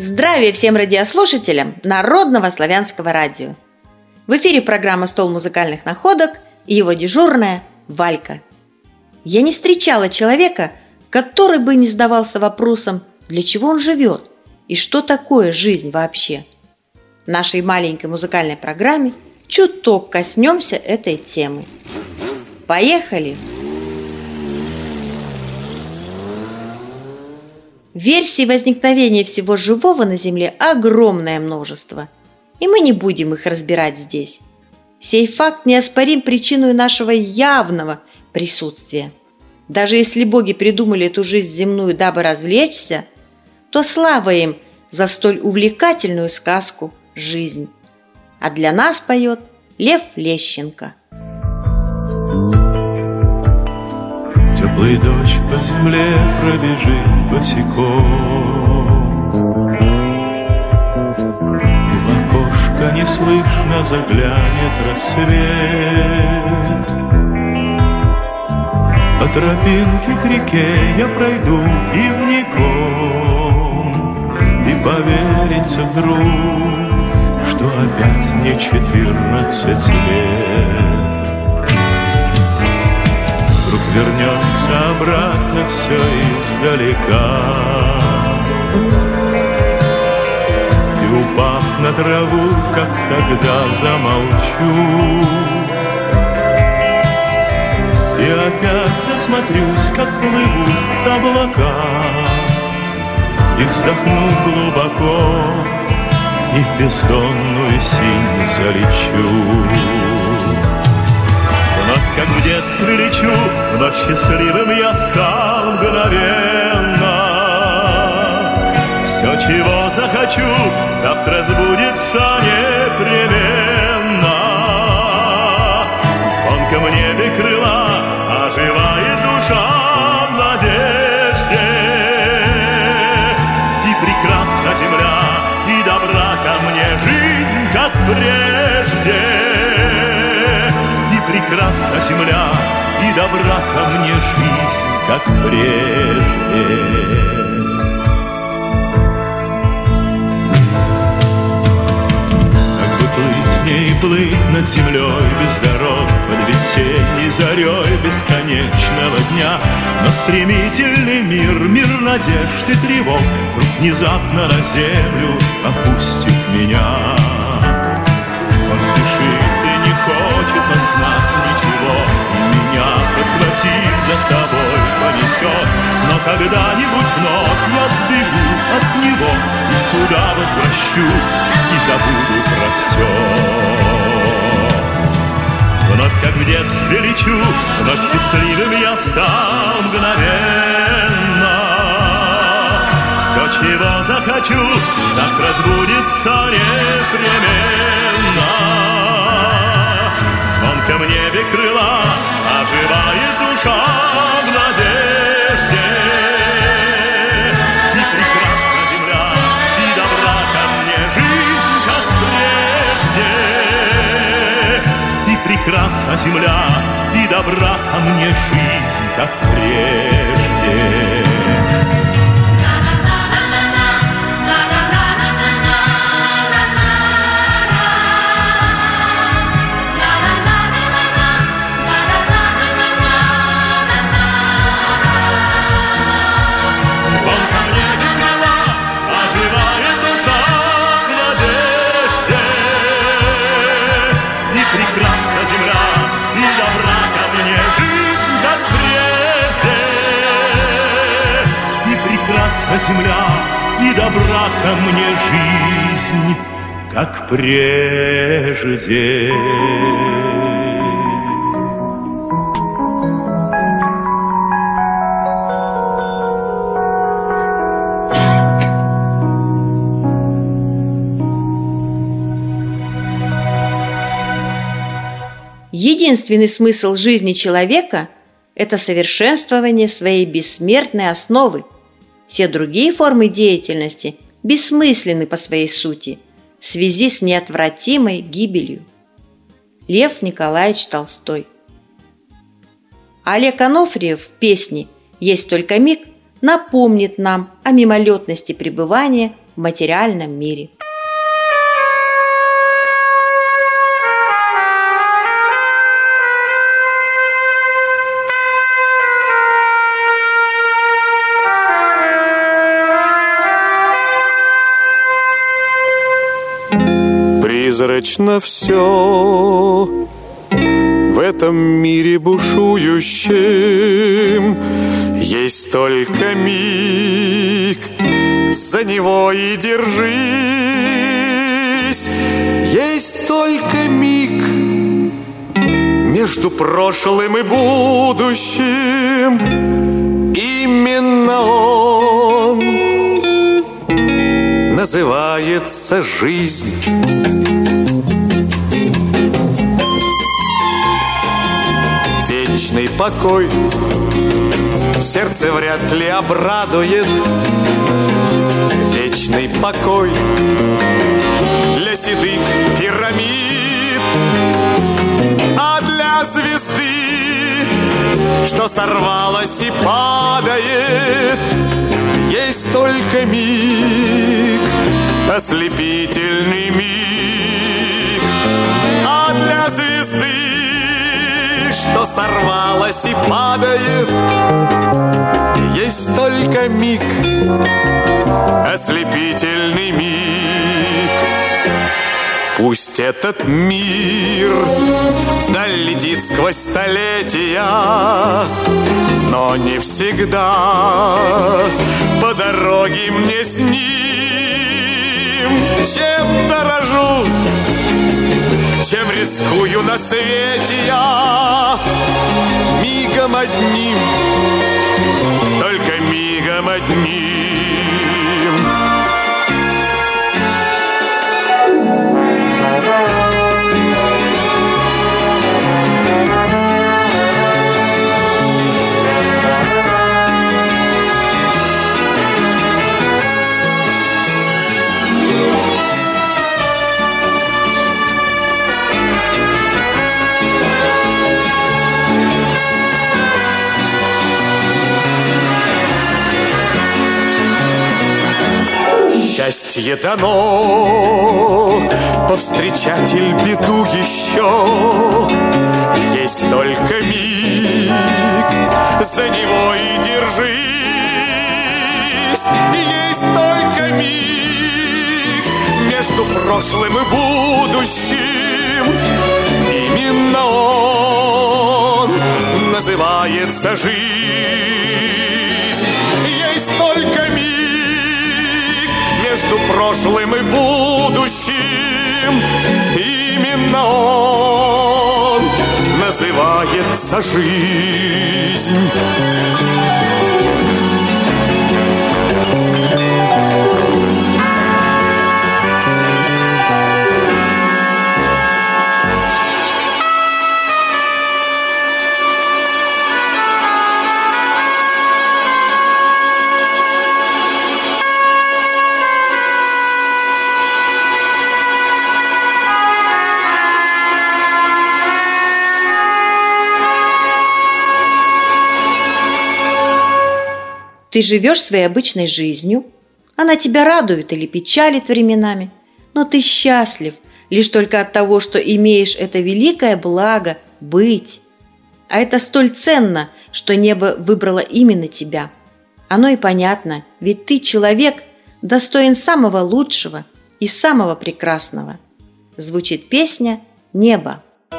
Здравия всем радиослушателям Народного славянского радио. В эфире программа «Стол музыкальных находок» и его дежурная Валька. Я не встречала человека, который бы не задавался вопросом, для чего он живет и что такое жизнь вообще. В нашей маленькой музыкальной программе чуток коснемся этой темы. Поехали! Версий возникновения всего живого на Земле огромное множество, и мы не будем их разбирать здесь. Сей факт неоспорим причиной нашего явного присутствия. Даже если боги придумали эту жизнь земную, дабы развлечься, то слава им за столь увлекательную сказку «Жизнь». А для нас поет Лев Лещенко. Теплый дождь по земле пробежит босиком, и в окошко неслышно заглянет рассвет. По тропинке к реке я пройду ивником, и поверится вдруг, что опять мне 14 лет. Вернется обратно все издалека, и, упав на траву, как тогда, замолчу, и опять засмотрюсь, как плывут облака, и вздохну глубоко, и в бездонную синь залечу. Как в детстве лечу, вновь счастливым я стал мгновенно. Все, чего захочу, завтра сбудется непременно. В звонком небе крыла оживает душа в надежде. И прекрасна земля, и добра ко мне жизнь, как прежде. Прекрасна земля, и добра ко мне жизнь, как прежде. Как бы плыть мне и плыть над землей без дорог, под весенней зарей бесконечного дня, но стремительный мир, мир надежд и тревог, вдруг внезапно на землю опустит меня. Он спешит и не хочет он знать ничего, и меня, подхватив за собой, понесет. Но когда-нибудь вновь я сбегу от него, и сюда возвращусь, и забуду про все. Вновь, как в детстве, лечу, вновь счастливым я стал мгновенно. Все, чего захочу, завтра сбудется непременно. Ко мне небе крыла оживает душа в надежде. И прекрасна земля, и добра ко мне жизнь, как прежде. И прекрасна земля, и добра ко мне жизнь, как прежде. Земля, и добра ко мне жизнь, как прежде. Единственный смысл жизни человека – это совершенствование своей бессмертной основы. Все другие формы деятельности бессмысленны по своей сути в связи с неотвратимой гибелью. Лев Николаевич Толстой. Олег Анофриев в песне «Есть только миг» напомнит нам о мимолетности пребывания в материальном мире. Призрачно все в этом мире бушующем. Есть только миг, за него и держись. Есть только миг между прошлым и будущим. Именно он называется жизнь. Вечный покой сердце вряд ли обрадует. Вечный покой для седых пирамид, а для звезды, что сорвалась и падает, есть только миг, ослепительный миг. А для звезды, что сорвалась и падает, есть только миг, ослепительный миг. Пусть этот мир вдаль летит сквозь столетия, но не всегда по дороге мне с ним. Чем дорожу, чем рискую на свете я, мигом одним, только мигом одним. Счастье дано повстречатель беду еще. Есть только миг, за него и держись. Есть только миг между прошлым и будущим. Именно он называется жизнь. Есть только миг между прошлым и будущим. Именно он называется жизнь. Ты живешь своей обычной жизнью, она тебя радует или печалит временами, но ты счастлив лишь только от того, что имеешь это великое благо быть. А это столь ценно, что небо выбрало именно тебя. Оно и понятно, ведь ты человек, достоин самого лучшего и самого прекрасного. Звучит песня «Небо».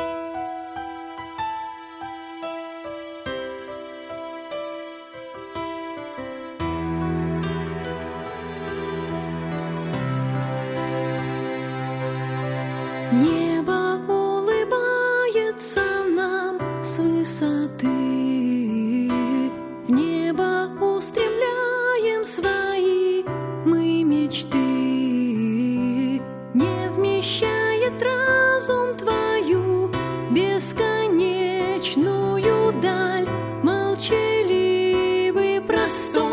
Небо улыбается нам с высоты, в небо устремляем свои мы мечты. Не вмещает разум твою бесконечную даль, молчаливый простор.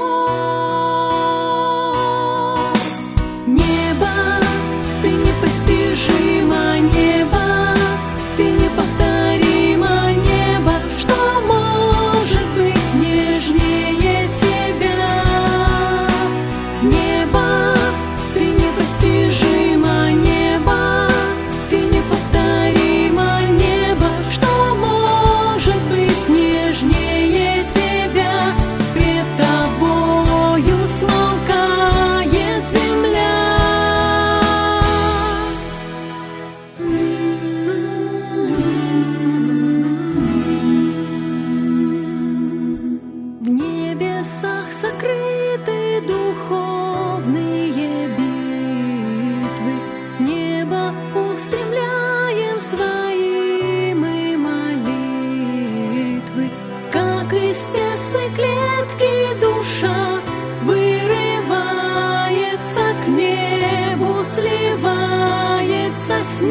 Небо, ты непостижимо, небо, ты неповторимо, небо, что может быть нежнее тебя? Небо, ты своим и молитвы, как из тесной клетки душа вырывается к небу, сливается с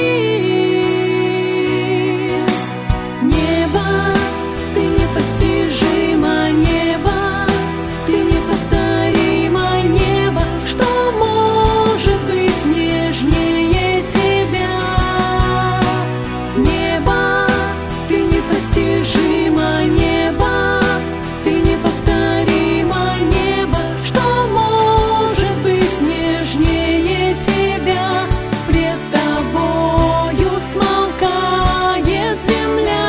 ним. Небо, ты непостижимо, небо, ты неповторимо, небо, что может быть нежнее тебя? Небо, ты непостижимо, небо, ты неповторимо, небо, что может быть нежнее тебя? Пред тобою смолкает земля.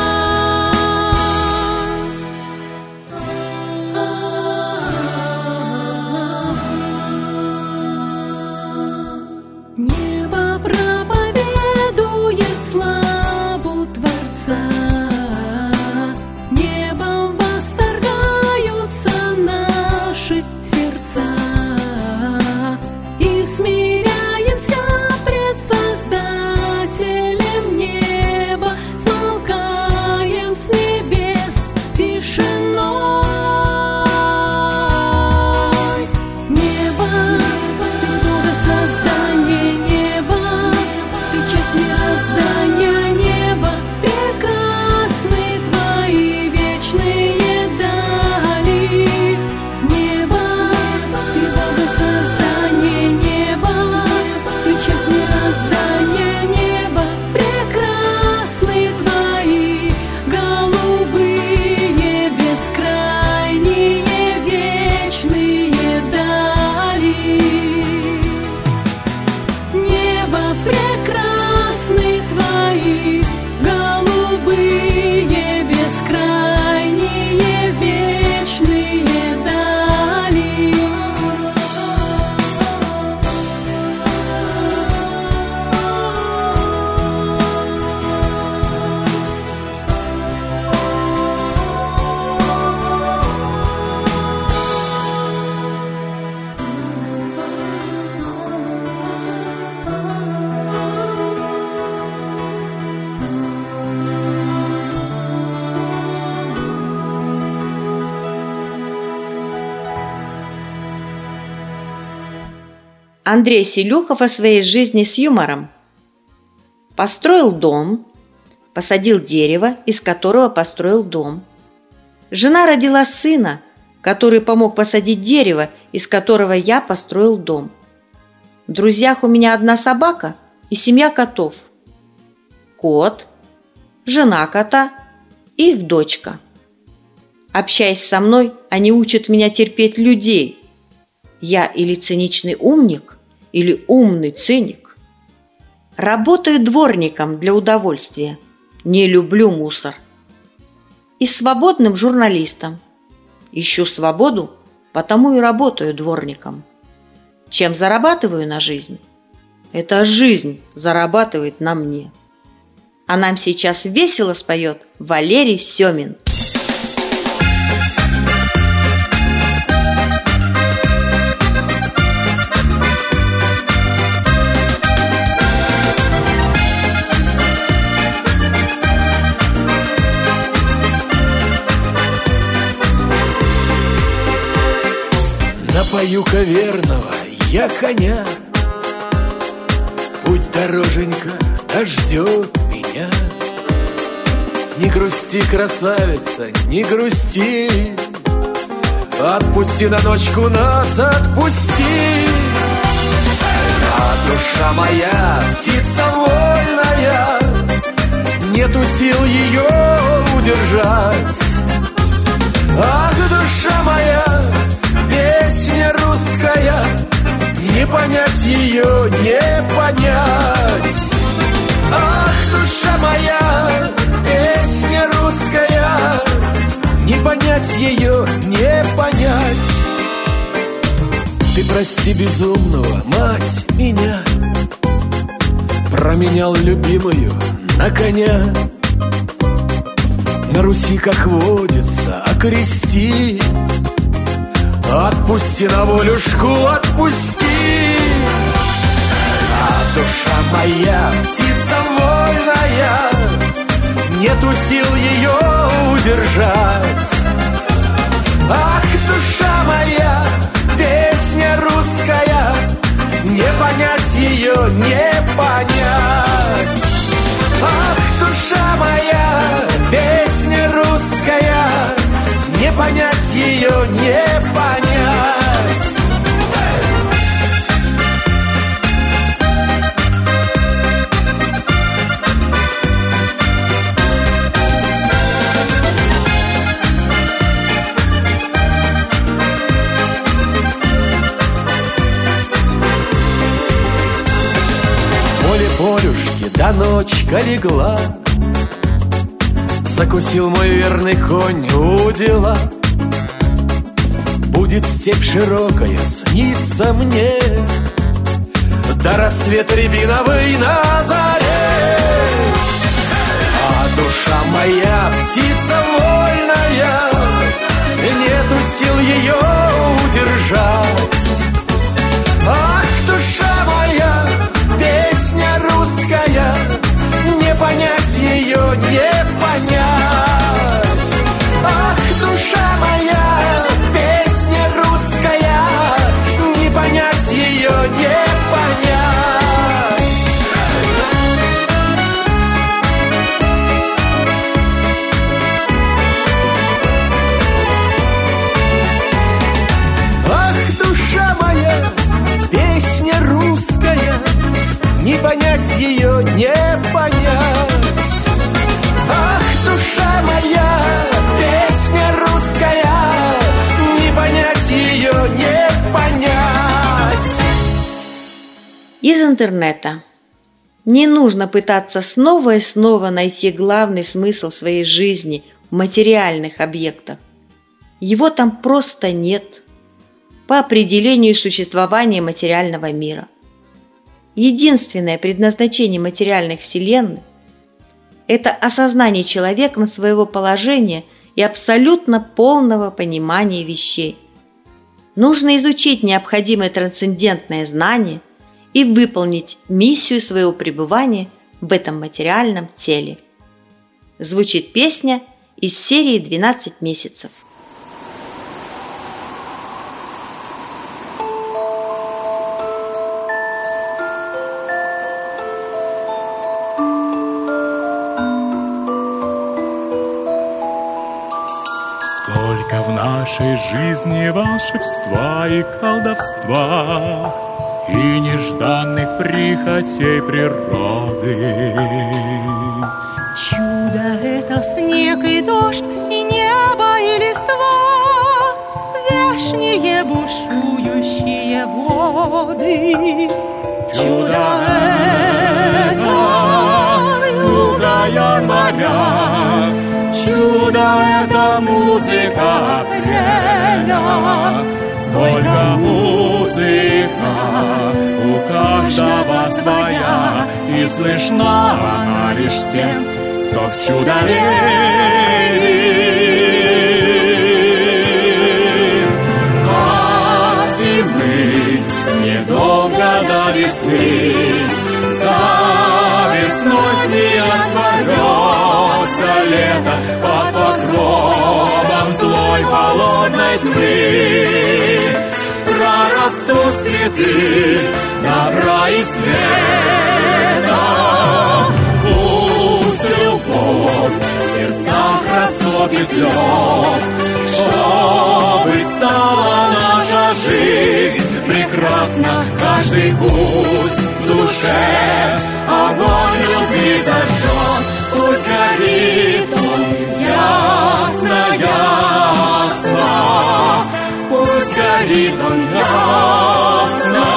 Небо проповедует славу Творца, небом восторгаются наши сердца, и смиряемся пред Создателем неба, смолкаем с небес тишиной. Небо, ты Бога создание, небо, ты часть мироздания, небо, прекрасны твои вечные дали. Небо, ты Бога создание, небо, ты часть мироздания, небо, прекрасны твои голубые, бескрайние, вечные дали. Небо, прекрасны твои голубые, бескрайние, вечные дали. Андрей Селюхов о своей жизни с юмором. Построил дом, посадил дерево, из которого построил дом. Жена родила сына, который помог посадить дерево, из которого я построил дом. В друзьях у меня одна собака и семья котов. Кот, жена кота и их дочка. Общаясь со мной, они учат меня терпеть людей. Я или циничный умник, или умный циник. Работаю дворником для удовольствия. Не люблю мусор. И свободным журналистом. Ищу свободу, потому и работаю дворником. Чем зарабатываю на жизнь? Это жизнь зарабатывает на мне. А нам сейчас весело споет Валерий Семин. Напою-ка верного я коня, путь дороженька ждет меня. Не грусти, красавица, не грусти, отпусти на ночку нас, отпусти. А душа моя, птица вольная, нету сил ее удержать. Ах, душа моя, песня русская, не понять ее, не понять. Ах, душа моя, песня русская, не понять ее, не понять. Ты прости безумного, мать, меня, променял любимую на коня. На Руси, как водится, окрести, отпусти на волюшку, отпусти. А душа моя, птица нету сил ее удержать. Ах, душа моя, песня русская, не понять ее, не понять. Ах, душа моя, песня русская, не понять ее, не понять. Полюшки, да ночка легла, закусил мой верный конь удила. Будет степь широкая, снится мне, до рассвета рябиновый на заре. А душа моя, птица вольная, нету сил ее удержать. Ах, душа моя, песня русская, не понять ее, не понять. Ах, душа моя, песня русская, не понять ее, не понять. Ах, душа моя, песня русская, не понять ее, не понять. Ах, душа моя, песня русская, не понять ее, не понять. Из интернета. Не нужно пытаться снова и снова найти главный смысл своей жизни в материальных объектах. Его там просто нет по определению существования материального мира. Единственное предназначение материальных вселенных – это осознание человеком своего положения и абсолютно полного понимания вещей. Нужно изучить необходимое трансцендентное знание и выполнить миссию своего пребывания в этом материальном теле. Звучит песня из серии «12 месяцев». Сколько в нашей жизни волшебства и колдовства, и нежданных прихотей природы. Чудо — это снег и дождь, и небо, и листва, вешние бушующие воды. Чудо — это вьюга января, чудо — это музыка апреля. Только музыка у каждого своя, и слышна она лишь тем, кто в чудо верит. От зимы недолго до весны, за весной сорвется лето под покровом злой холодной тьмы. Прорастут цветы добра и света. Пусть любовь в сердцах растопит лед, чтобы стала наша жизнь прекрасна. Каждый путь в душе огонь любви зажжет. Пусть горит он ясно, ясно. Пусть горит он ясно.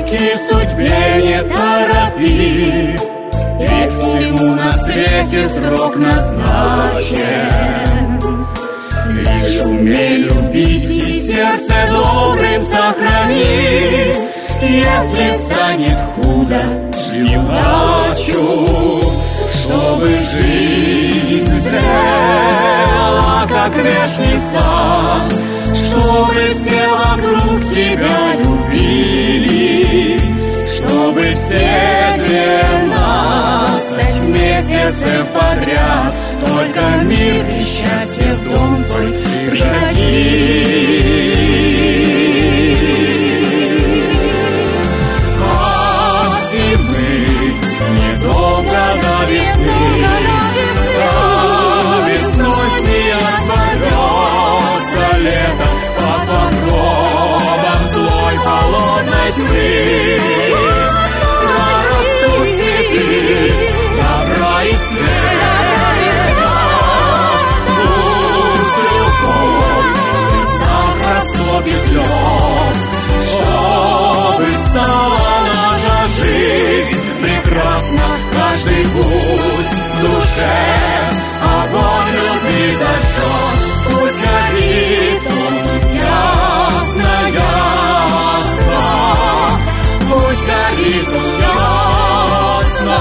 руки судьбе не торопи, ведь всему на свете срок назначен. Лишь умей любить и сердце добрым сохрани. Если станет худо, жди удачу, чтобы жизнь зрела, как вешний сан, чтобы все вокруг тебя любили, чтобы все 12 месяцев подряд только мир и счастье в дом твой приходили. От зимы недолго до весны, за весной снег сорвется лето под покровом злой холодной тьмы. Прорастут цветы добра и света, пусть любовь в сердцах растопит лед, чтобы стала наша жизнь прекрасна. Каждый путь в душе огонь любви зажжет, пусть горит он ясно, ясно, пусть горит он ясно.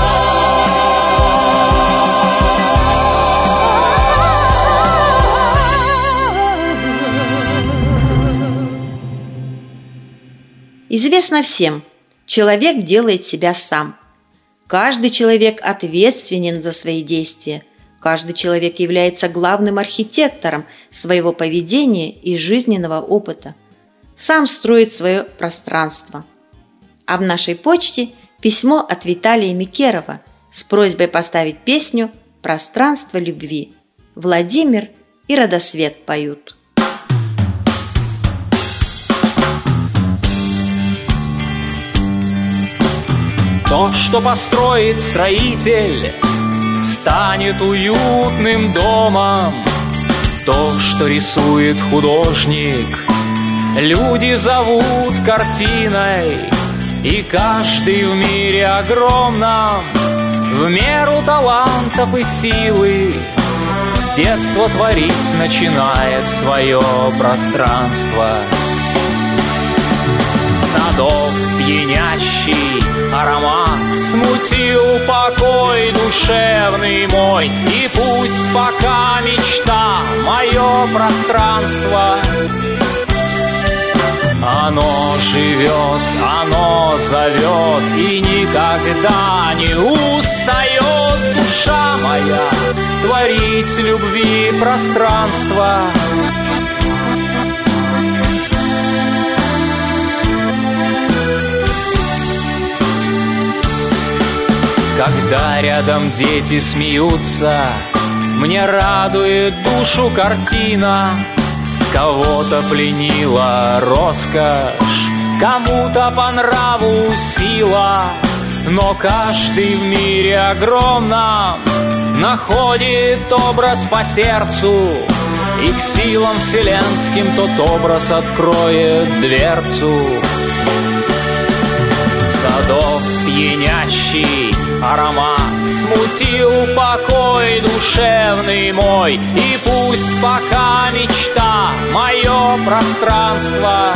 Известно всем, человек делает себя сам. Каждый человек ответственен за свои действия. Каждый человек является главным архитектором своего поведения и жизненного опыта. Сам строит свое пространство. А в нашей почте письмо от Виталия Микерова с просьбой поставить песню «Пространство любви». Владимир и Радосвет поют. То, что построит строитель, станет уютным домом. То, что рисует художник, люди зовут картиной. И каждый в мире огромном, в меру талантов и силы, с детства творить начинает свое пространство. Садов пьянящий аромат смутил покой душевный мой. И пусть пока мечта мое пространство, оно живет, оно зовет и никогда не устает. Душа моя творить любви пространство. Когда рядом дети смеются, мне радует душу картина. Кого-то пленила роскошь, кому-то по нраву сила. Но каждый в мире огромном находит образ по сердцу, и к силам вселенским тот образ откроет дверцу. Садов пьянящий аромат смутил покой душевный мой. И пусть пока мечта мое пространство,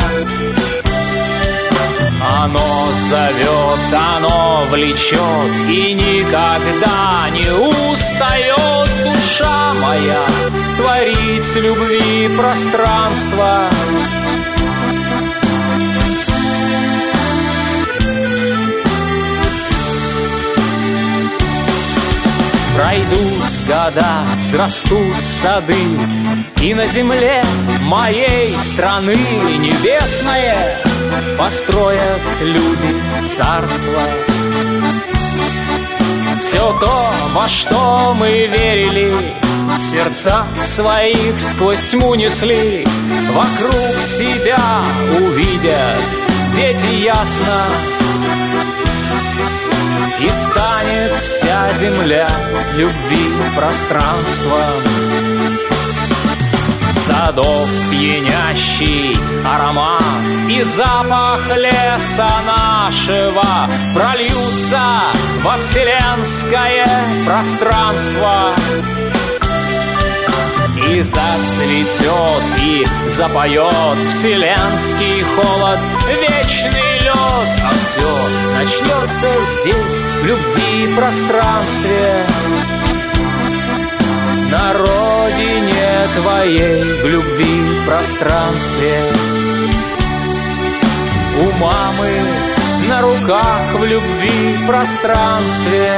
оно зовет, оно влечет и никогда не устает. Душа моя творить любви пространство. Пройдут года, взрастут сады, и на земле моей страны небесное построят люди царство. Все то, во что мы верили, в сердцах своих сквозь тьму несли, вокруг себя увидят дети ясно. И станет вся земля любви пространством. садов пьянящий аромат и запах леса нашего прольются во вселенское пространство. И зацветет, и запоет вселенский холод, вечный лед. А все начнется здесь, в любви и пространстве. На родине твоей, в любви и пространстве. У мамы на руках, в любви и пространстве.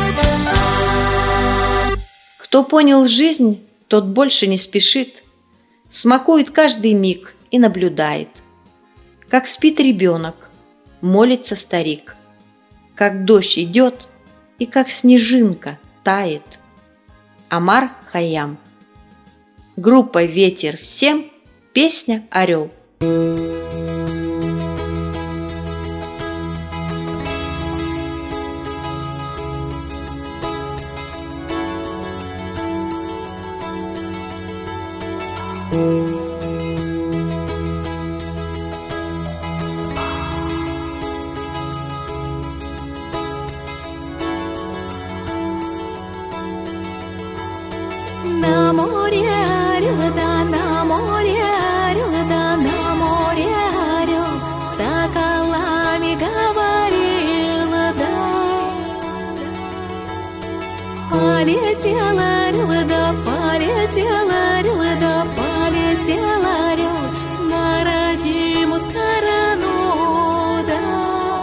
Кто понял жизнь, тот больше не спешит, смакует каждый миг и наблюдает, как спит ребенок, молится старик, как дождь идет и как снежинка тает. Омар Хайям. Группа «Ветер всем», песня «Орел». На море орел, да на море орел, да на море орел, с соколами говорил, да. Полетел орел, да полетел орел, да полетел орел на родимую сторону, да.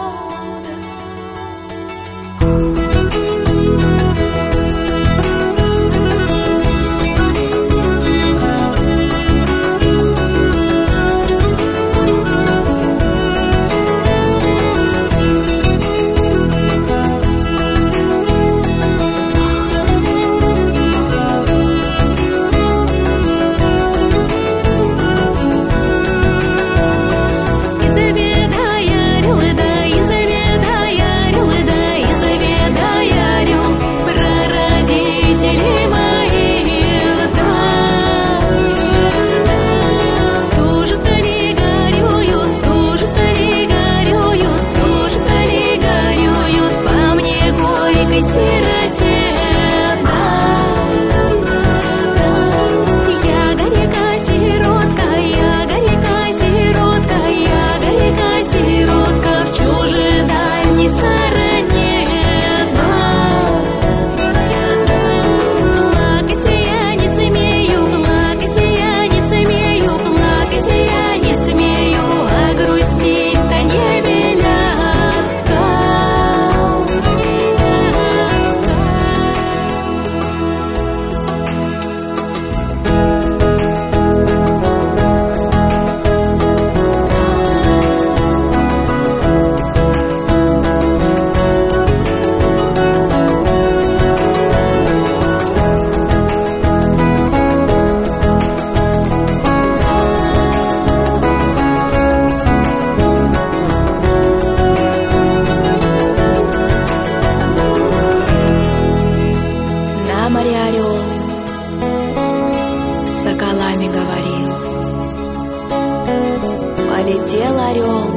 Полетел орел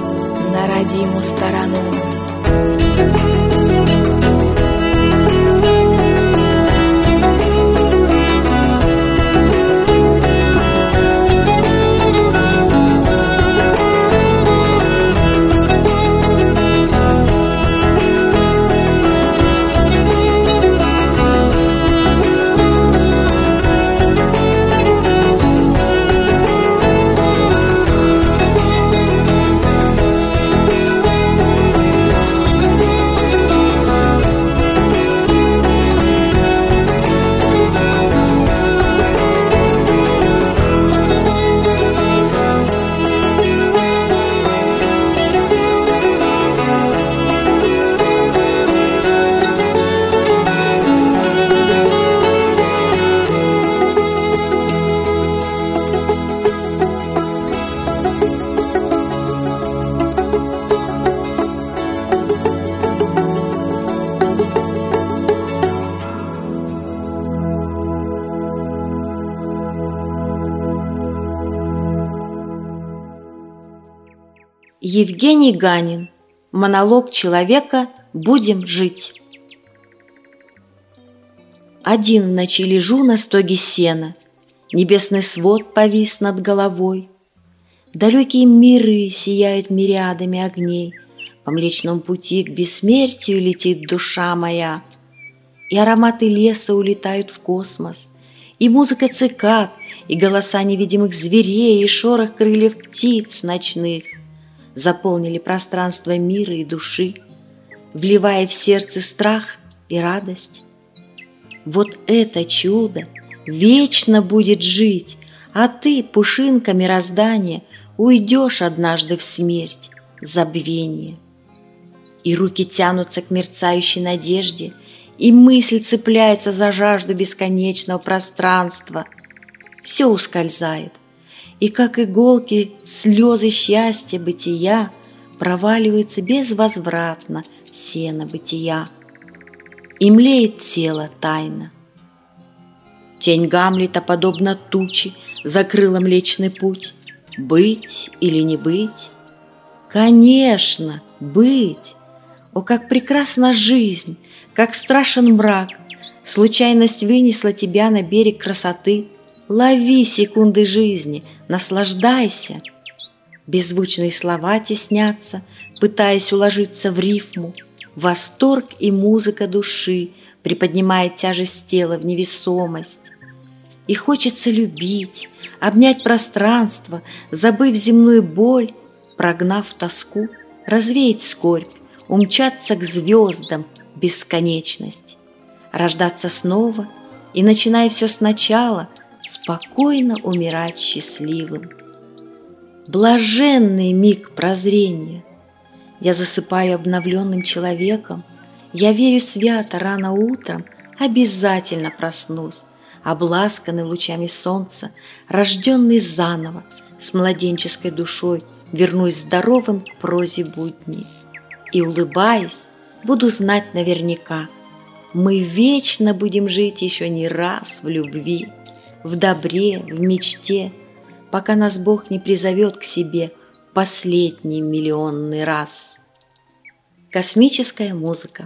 на родимую сторону. Евгений Ганин. Монолог человека «Будем жить». Один в ночи лежу на стоге сена, небесный свод повис над головой. Далекие миры сияют мириадами огней, по Млечному пути к бессмертию летит душа моя. И ароматы леса улетают в космос, и музыка цикад, и голоса невидимых зверей, и шорох крыльев птиц ночных заполнили пространство мира и души, вливая в сердце страх и радость. Вот это чудо вечно будет жить, а ты, пушинка мироздания, уйдешь однажды в смерть, в забвение. И руки тянутся к мерцающей надежде, и мысль цепляется за жажду бесконечного пространства. Все ускользает, и как иголки слезы счастья бытия проваливаются безвозвратно в сено бытия. И млеет тело тайно. Тень Гамлета, подобно тучи, закрыла Млечный путь. Быть или не быть? Конечно, быть! О, как прекрасна жизнь, как страшен мрак! Случайность вынесла тебя на берег красоты. Лови секунды жизни, наслаждайся. Беззвучные слова теснятся, пытаясь уложиться в рифму. Восторг и музыка души приподнимает тяжесть тела в невесомость. И хочется любить, обнять пространство, забыв земную боль, прогнав тоску, развеять скорбь, умчаться к звездам бесконечность, рождаться снова и, начиная все сначала, спокойно умирать счастливым. Блаженный миг прозрения. Я засыпаю обновленным человеком, я верю свято, рано утром обязательно проснусь, обласканный лучами солнца, рожденный заново, с младенческой душой вернусь здоровым к прозе будней. И, улыбаясь, буду знать наверняка, мы вечно будем жить еще не раз в любви, в добре, в мечте, пока нас Бог не призовет к себе в последний миллионный раз. Космическая музыка.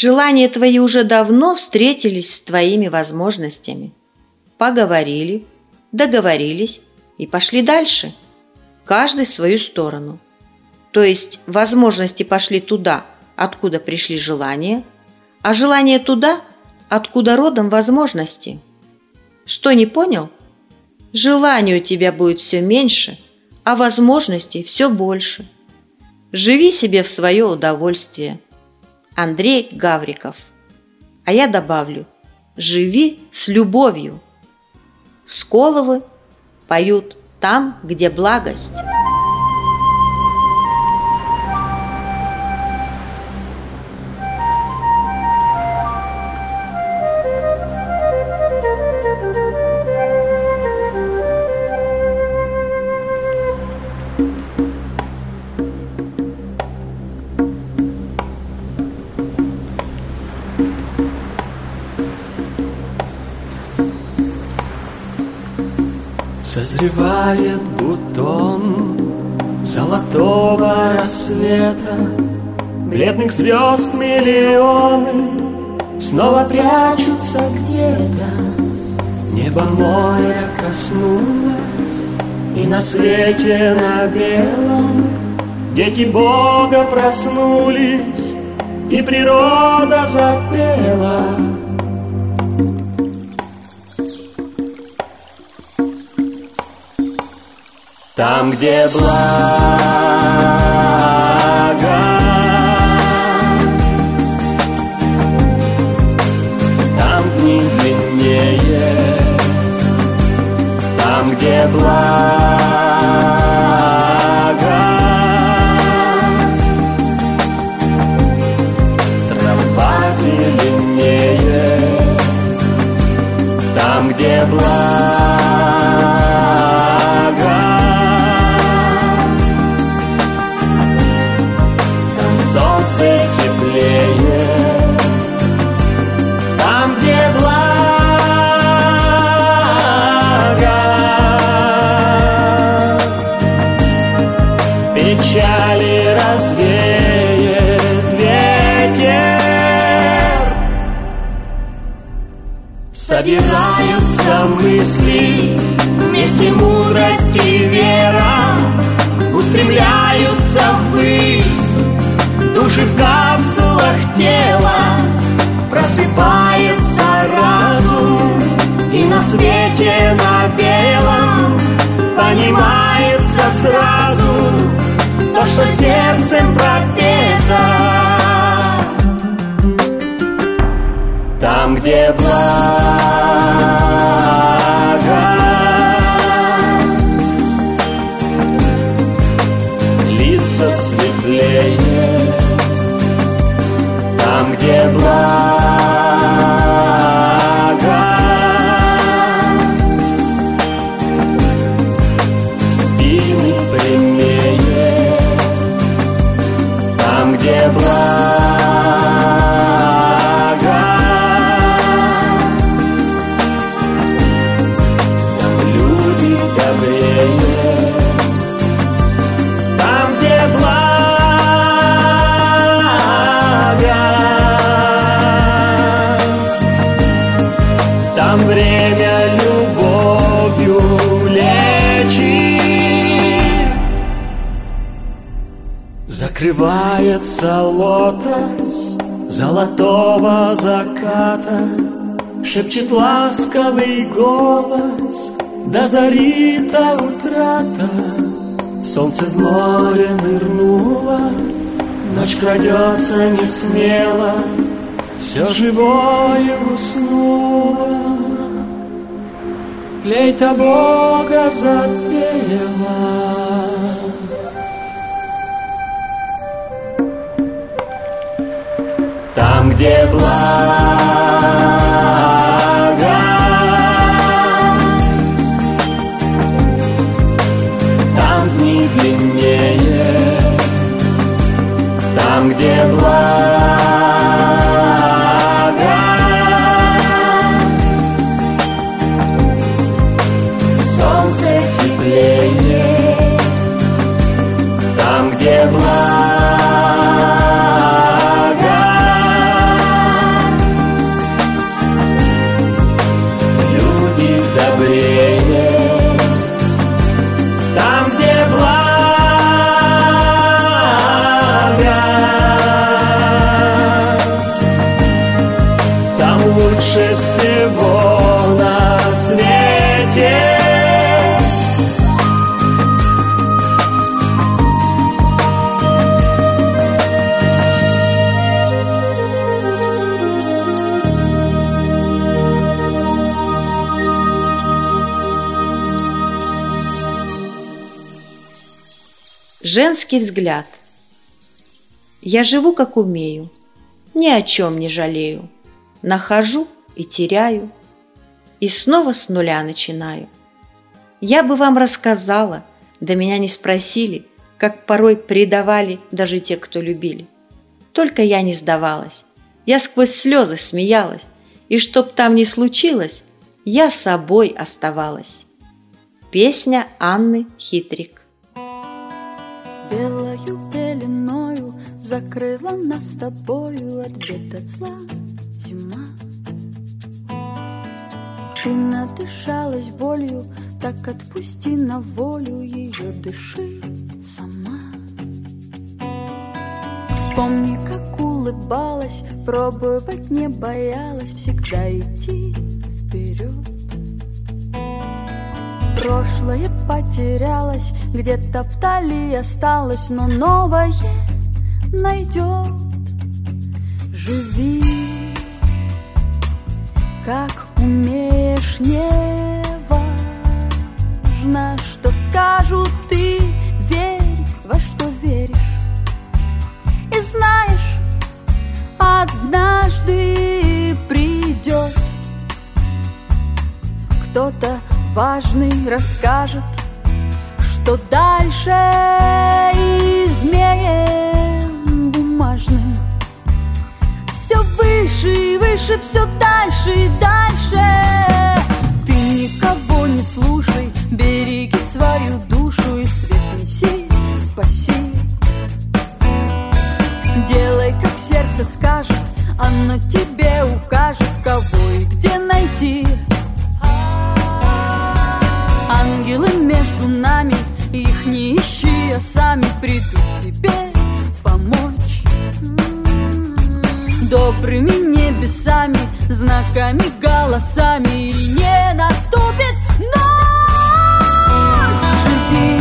Желания твои уже давно встретились с твоими возможностями. Поговорили, договорились и пошли дальше, каждый в свою сторону. То есть возможности пошли туда, откуда пришли желания, а желания туда, откуда родом возможности. Что, не понял? Желаний у тебя будет все меньше, а возможностей все больше. Живи себе в свое удовольствие. Андрей Гавриков. А я добавлю: живи с любовью. Сколовы поют там, где благость. Созревает бутон золотого рассвета, бледных звезд миллионы снова прячутся где-то. Небо моря коснулось, и на свете на белом дети Бога проснулись, и природа запела. Там, где благость, там дни длиннее. Там, где благость, трава зеленее. Там, где благость, солнце теплее. Там, где благость, печали развеет ветер. Собираются мысли, вместе мудрость и вера, устремляются ввысь. Души в капсулах тела, просыпается разум, и на свете на белом понимается сразу то, что сердцем пропето. Там, где благость, лица светлее. Там, где благость, спины прямее. Там, где благость, там люди добрее. Там, где благость, там время любовью лечит. Закрывается лотос золотого заката, шепчет ласковый голос до зари до утрата. Солнце в море нырнуло, ночь крадется несмело, все живое уснуло. Флейта Бога запела. Там, где благость, там дни длиннее. Там, где благость, солнце теплее. Там, где благость, Женский взгляд. Я живу, как умею, ни о чем не жалею. Нахожу и теряю, и снова с нуля начинаю. Я бы вам рассказала, да меня не спросили, как порой предавали даже те, кто любили. Только я не сдавалась, я сквозь слезы смеялась, и чтоб там ни случилось, я собой оставалась. Песня Анны Хитрик. Белою пеленою закрыла нас с тобою от бед, от зла зима. Ты надышалась болью, так отпусти на волю ее, дыши сама. Вспомни, как улыбалась, пробовать не боялась, всегда идти вперед. Прошлое потерялось, где-то вдали осталось, но новое найдет. Живи, как умеешь, не важно, что скажут, ты верь, во что веришь. И знаешь, однажды придет кто-то важный, расскажет, что дальше и змеем бумажным. Все выше и выше, все дальше и дальше. Ты никого не слушай, береги свою душу и свет неси, спаси. Делай, как сердце скажет, оно тебе укажет, кого и где найти. Ангелы между нами, их не ищи, а сами придут тебе помочь. Добрыми небесами, знаками, голосами, и не наступит ночь. Живи,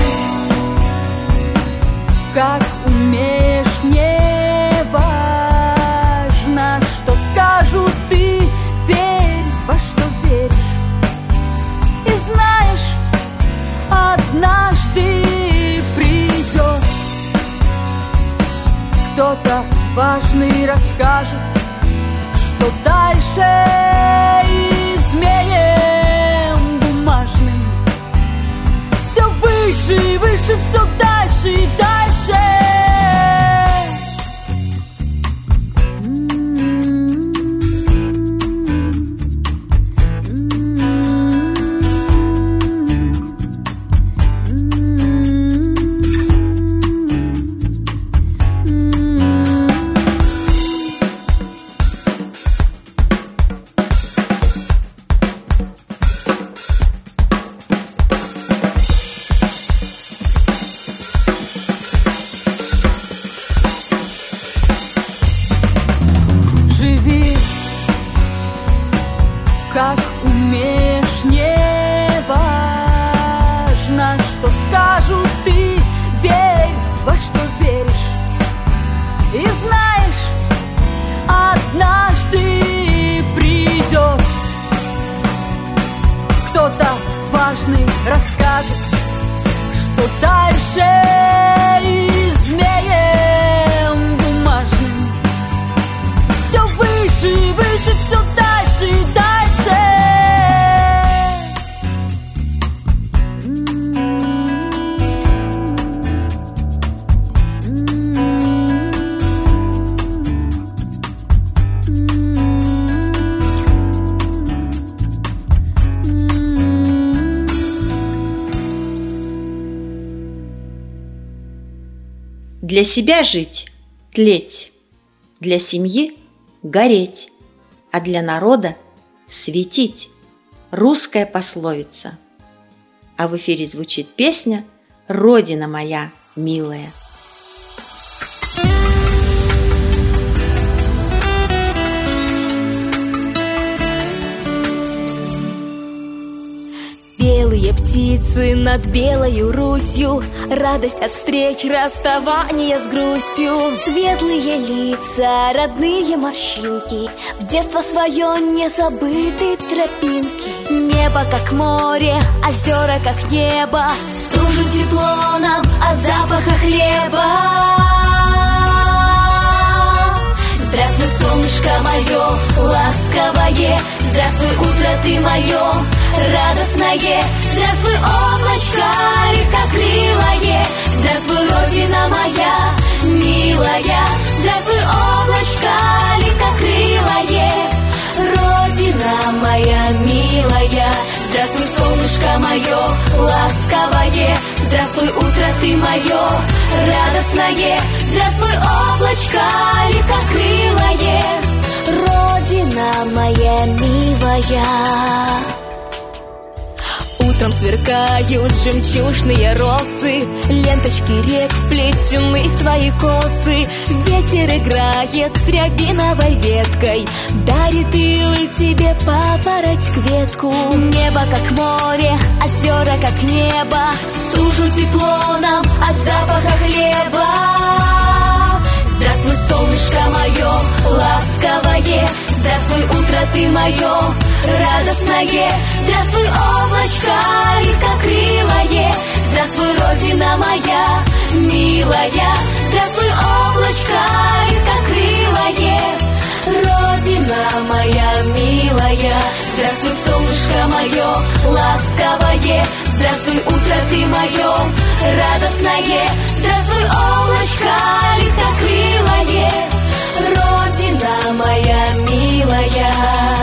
как умеешь, не важно, что скажут, ты верь, во что веришь. И знаешь, однажды придет кто-то важный, расскажет, что дальше и змеем бумажным. Все выше и выше, все дальше и дальше. Как умеешь, не важно, что скажут, ты верь, во что веришь. И знаешь, однажды придет кто-то важный, расскажет, что дальше и змеем бумажным. Все выше и выше, все дальше и дальше. Для себя жить, тлеть, для семьи гореть, а для народа светить. Русская пословица. А в эфире звучит песня «Родина моя милая». Белый Пение птицы над белою Русью, радость от встреч, расставания с грустью. Светлые лица, родные морщинки, в детство свое незабытые тропинки. Небо как море, озера как небо, в стужу тепло нам от запаха хлеба. Здравствуй, солнышко мое, ласковое, здравствуй, утро ты мое, радостное. Здравствуй, облачко легкокрылое, здравствуй, родина моя, милая. Здравствуй, облачко легкокрылое, родина моя, милая. Здравствуй, солнышко мое, ласковое, здравствуй, утро ты мое, радостное. Здравствуй, облачко легкокрылое, родина моя, милая. Утром сверкают жемчужные росы, ленточки рек вплетены в твои косы. Ветер играет с рябиновой веткой, дарит июль тебе попороть кветку. Небо как море, озера как небо, в стужу тепло нам от запаха хлеба. Здравствуй, солнышко мое, ласковое, здравствуй, утро ты мое, радостное. Здравствуй, облачко легкокрылое, здравствуй, родина моя, милая. Здравствуй, облачко легкокрылое, родина моя, милая. Здравствуй, солнышко мое, ласковое, здравствуй, утро ты мое, радостное. Здравствуй, облачко легкокрылое, родина моя, милая.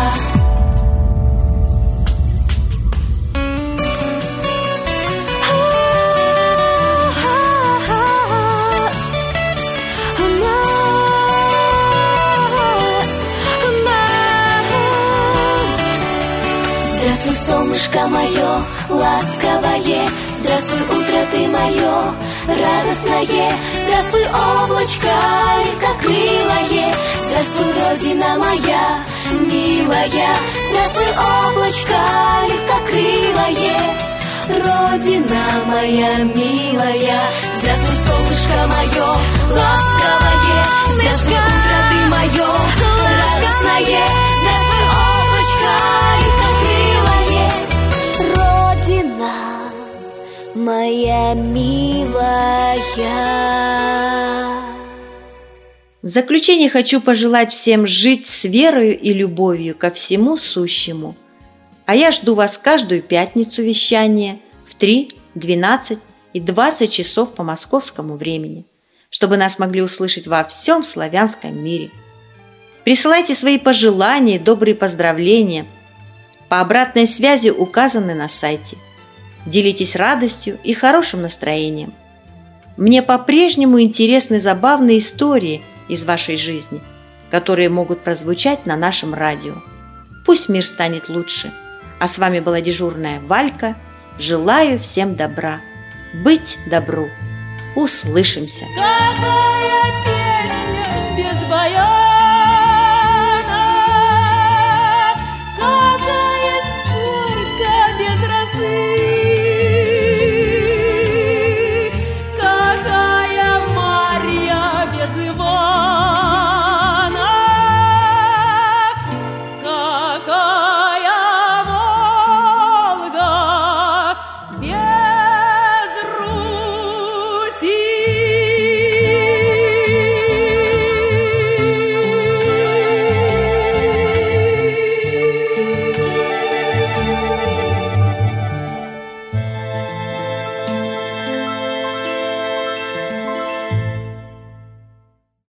Здравствуй, солнышко мое, ласковое, здравствуй, утро ты мое, радостное. Здравствуй, облачко легкокрылое, здравствуй, родина моя, милая. Здравствуй, облачко легкокрылое, родина моя, милая. Здравствуй, солнышко мое, ласковое, здравствуй, утро ты мое, радостное. Здравствуй, облачко легкокрылое, родина моя, милая. В заключение хочу пожелать всем жить с верою и любовью ко всему сущему. А я жду вас каждую пятницу вещания в 3, 12 и 20 часов по московскому времени, чтобы нас могли услышать во всем славянском мире. Присылайте свои пожелания и добрые поздравления. По обратной связи указаны на сайте. Делитесь радостью и хорошим настроением. Мне по-прежнему интересны забавные истории из вашей жизни, которые могут прозвучать на нашем радио. Пусть мир станет лучше. А с вами была дежурная Валька. Желаю всем добра. Быть добру. Услышимся. Какая песня без боя.